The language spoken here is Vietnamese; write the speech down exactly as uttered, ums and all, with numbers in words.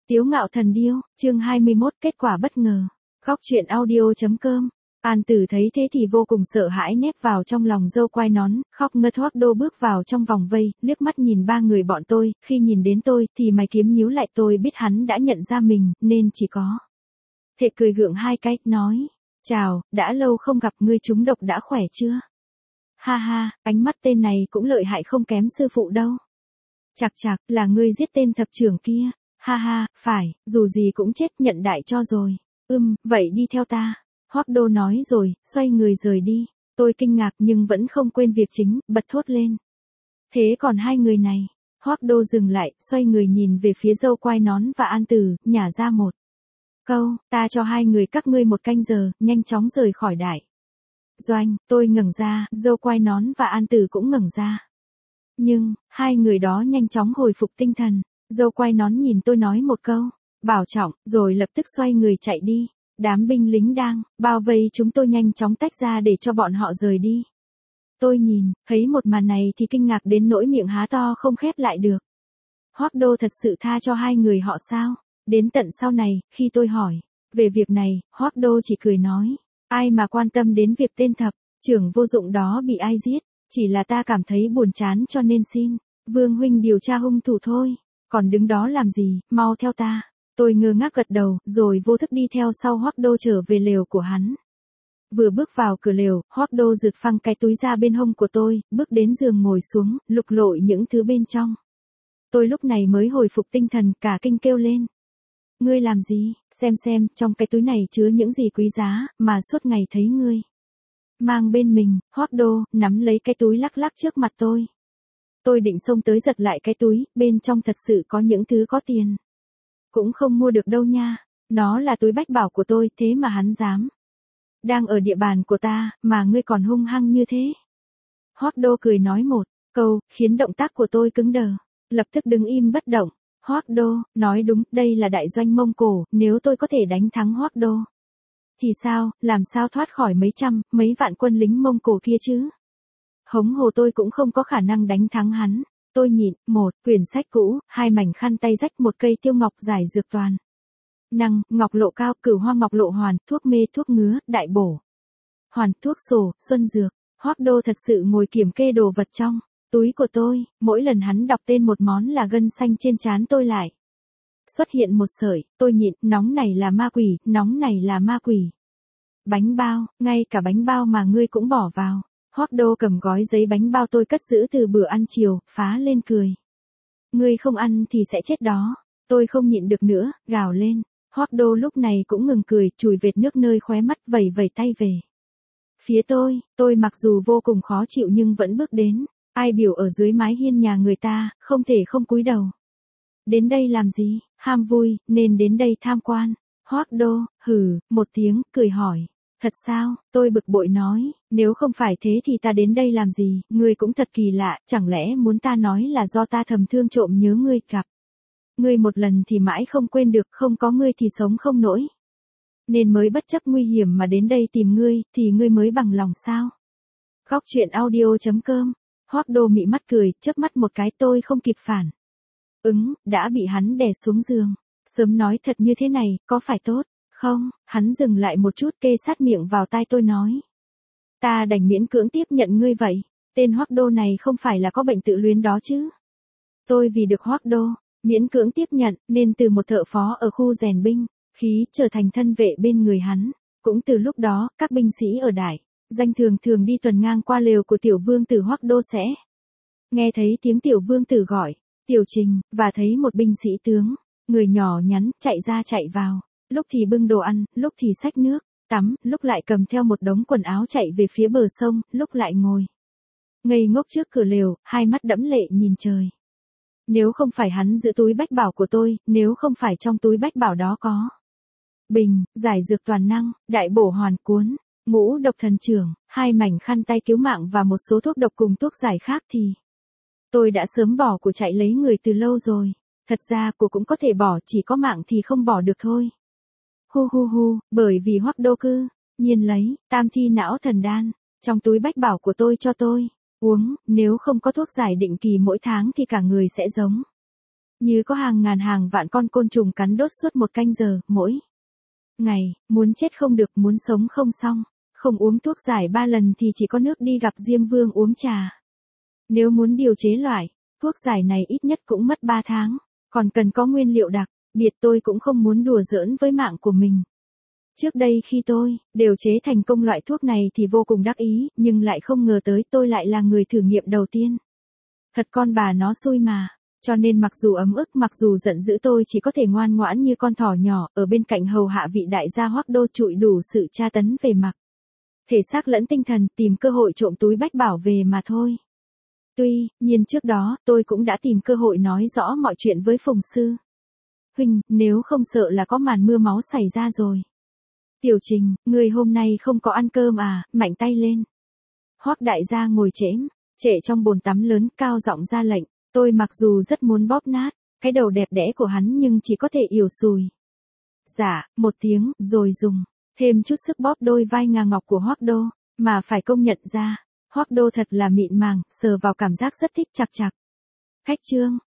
Tiếu ngạo thần điêu, chương hai mươi mốt, kết quả bất ngờ. Góc truyện audio.com. An Tử thấy thế thì vô cùng sợ hãi nép vào trong lòng dâu quai nón, khóc ngất. Hoắc Đô bước vào trong vòng vây, liếc mắt nhìn ba người bọn tôi, khi nhìn đến tôi thì mày kiếm nhíu lại. Tôi biết hắn đã nhận ra mình, nên chỉ có thể cười gượng hai cái, nói: "Chào, đã lâu không gặp, ngươi trúng độc đã khỏe chưa?" Ha ha, ánh mắt tên này cũng lợi hại không kém sư phụ đâu. Chạc chạc, là ngươi giết tên thập trưởng kia. Ha ha, phải, dù gì cũng chết, nhận đại cho rồi. Ừm, vậy đi theo ta. Hoắc Đô nói rồi, xoay người rời đi. Tôi kinh ngạc nhưng vẫn không quên việc chính, bật thốt lên: "Thế còn hai người này?" Hoắc Đô dừng lại, xoay người nhìn về phía dâu quai nón và An Tử, nhả ra một câu: "Ta cho hai người các ngươi một canh giờ, nhanh chóng rời khỏi đại doanh." Tôi ngẩng ra, dâu quai nón và An Tử cũng ngẩng ra. Nhưng, hai người đó nhanh chóng hồi phục tinh thần. Dâu quai nón nhìn tôi nói một câu: "Bảo trọng", rồi lập tức xoay người chạy đi. Đám binh lính đang bao vây chúng tôi nhanh chóng tách ra để cho bọn họ rời đi. Tôi nhìn, thấy một màn này thì kinh ngạc đến nỗi miệng há to không khép lại được. Hoắc Đô thật sự tha cho hai người họ sao? Đến tận sau này, khi tôi hỏi về việc này, Hoắc Đô chỉ cười nói: "Ai mà quan tâm đến việc tên thập trưởng vô dụng đó bị ai giết, chỉ là ta cảm thấy buồn chán cho nên xin Vương huynh điều tra hung thủ thôi. Còn đứng đó làm gì, mau theo ta." Tôi ngơ ngác gật đầu, rồi vô thức đi theo sau Hoắc Đô trở về lều của hắn. Vừa bước vào cửa lều, Hoắc Đô giật phăng cái túi ra bên hông của tôi, bước đến giường ngồi xuống, lục lọi những thứ bên trong. Tôi lúc này mới hồi phục tinh thần, cả kinh kêu lên: "Ngươi làm gì? Xem xem, trong cái túi này chứa những gì quý giá, mà suốt ngày thấy ngươi mang bên mình." Hoắc Đô nắm lấy cái túi lắc lắc trước mặt tôi. Tôi định xông tới giật lại cái túi, bên trong thật sự có những thứ có tiền. Cũng không mua được đâu nha. Nó là túi bách bảo của tôi, thế mà hắn dám. Đang ở địa bàn của ta, mà ngươi còn hung hăng như thế. Hoắc Đô cười nói một câu, khiến động tác của tôi cứng đờ. Lập tức đứng im bất động. Hoắc Đô, nói đúng, đây là đại doanh Mông Cổ, nếu tôi có thể đánh thắng Hoắc Đô thì sao, làm sao thoát khỏi mấy trăm, mấy vạn quân lính Mông Cổ kia chứ? Hống hồ tôi cũng không có khả năng đánh thắng hắn. Tôi nhịn, một quyển sách cũ, hai mảnh khăn tay rách, một cây tiêu ngọc giải dược toàn năng, ngọc lộ cao, cửu hoa ngọc lộ hoàn, thuốc mê, thuốc ngứa, đại bổ hoàn, thuốc sổ, xuân dược. Hoắc Đô thật sự ngồi kiểm kê đồ vật trong túi của tôi. Mỗi lần hắn đọc tên một món là gân xanh trên trán tôi lại xuất hiện một sợi. Tôi nhịn, nóng này là ma quỷ, nóng này là ma quỷ. Bánh bao, ngay cả bánh bao mà ngươi cũng bỏ vào. Hoắc Đô cầm gói giấy bánh bao tôi cất giữ từ bữa ăn chiều, phá lên cười: "Ngươi không ăn thì sẽ chết đó." Tôi không nhịn được nữa, gào lên. Hoắc Đô lúc này cũng ngừng cười, chùi vệt nước nơi khóe mắt, vẩy vẩy tay về phía tôi. Tôi mặc dù vô cùng khó chịu nhưng vẫn bước đến. Ai biểu ở dưới mái hiên nhà người ta, không thể không cúi đầu. Đến đây làm gì? Ham vui, nên đến đây tham quan. Hoắc Đô, hừ, một tiếng, cười hỏi: "Thật sao?" Tôi bực bội nói: "Nếu không phải thế thì ta đến đây làm gì? Ngươi cũng thật kỳ lạ, chẳng lẽ muốn ta nói là do ta thầm thương trộm nhớ ngươi, gặp ngươi một lần thì mãi không quên được, không có ngươi thì sống không nổi, nên mới bất chấp nguy hiểm mà đến đây tìm ngươi, thì ngươi mới bằng lòng sao?" Góc truyện audio.com. Hoắc Đô mị mắt cười, chớp mắt một cái. Tôi không kịp phản ứng, đã bị hắn đè xuống giường. Sớm nói thật như thế này, có phải tốt không? Hắn dừng lại một chút, kê sát miệng vào tai tôi nói: "Ta đành miễn cưỡng tiếp nhận ngươi vậy. Tên Hoắc Đô này không phải là có bệnh tự luyến đó chứ?" Tôi vì được Hoắc Đô miễn cưỡng tiếp nhận, nên từ một thợ phó ở khu rèn binh khí trở thành thân vệ bên người hắn. Cũng từ lúc đó, các binh sĩ ở đại danh thường thường đi tuần ngang qua lều của tiểu vương tử Hoắc Đô sẽ nghe thấy tiếng tiểu vương tử gọi Tiểu Trình, và thấy một binh sĩ tướng, người nhỏ nhắn, chạy ra chạy vào. Lúc thì bưng đồ ăn, lúc thì xách nước tắm, lúc lại cầm theo một đống quần áo chạy về phía bờ sông, lúc lại ngồi ngây ngốc trước cửa lều, hai mắt đẫm lệ nhìn trời. Nếu không phải hắn giữ túi bách bảo của tôi, nếu không phải trong túi bách bảo đó có bình, giải dược toàn năng, đại bổ hoàn cuốn, ngũ độc thần trưởng, hai mảnh khăn tay cứu mạng và một số thuốc độc cùng thuốc giải khác thì tôi đã sớm bỏ của chạy lấy người từ lâu rồi. Thật ra của cũng có thể bỏ, chỉ có mạng thì không bỏ được thôi. Hu hu hu, bởi vì Hoắc Đô cư nhiên lấy tam thi não thần đan trong túi bách bảo của tôi cho tôi uống, nếu không có thuốc giải định kỳ mỗi tháng thì cả người sẽ giống Như có hàng ngàn hàng vạn con côn trùng cắn đốt suốt một canh giờ, mỗi ngày, muốn chết không được, muốn sống không xong. Không uống thuốc giải ba lần thì chỉ có nước đi gặp Diêm Vương uống trà. Nếu muốn điều chế loại thuốc giải này ít nhất cũng mất ba tháng, còn cần có nguyên liệu đặc biệt, tôi cũng không muốn đùa giỡn với mạng của mình. Trước đây khi tôi điều chế thành công loại thuốc này thì vô cùng đắc ý, nhưng lại không ngờ tới tôi lại là người thử nghiệm đầu tiên. Thật con bà nó xui mà. Cho nên mặc dù ấm ức, mặc dù giận dữ, tôi chỉ có thể ngoan ngoãn như con thỏ nhỏ, ở bên cạnh hầu hạ vị đại gia Hoắc Đô chịu đủ sự tra tấn về mặt thể xác lẫn tinh thần, tìm cơ hội trộm túi bách bảo về mà thôi. Tuy nhiên trước đó, tôi cũng đã tìm cơ hội nói rõ mọi chuyện với Phùng sư huynh, nếu không sợ là có màn mưa máu xảy ra rồi. Tiểu Trình, người hôm nay không có ăn cơm à, mạnh tay lên. Hoắc đại gia ngồi chễm trễ trong bồn tắm lớn, cao giọng ra lệnh. Tôi mặc dù rất muốn bóp nát cái đầu đẹp đẽ của hắn nhưng chỉ có thể ỉu xùi. Dạ, một tiếng, rồi dùng thêm chút sức bóp đôi vai ngà ngọc của Hoắc Đô, mà phải công nhận ra, Hoắc Đô thật là mịn màng, sờ vào cảm giác rất thích chạc chạc. Khách trương,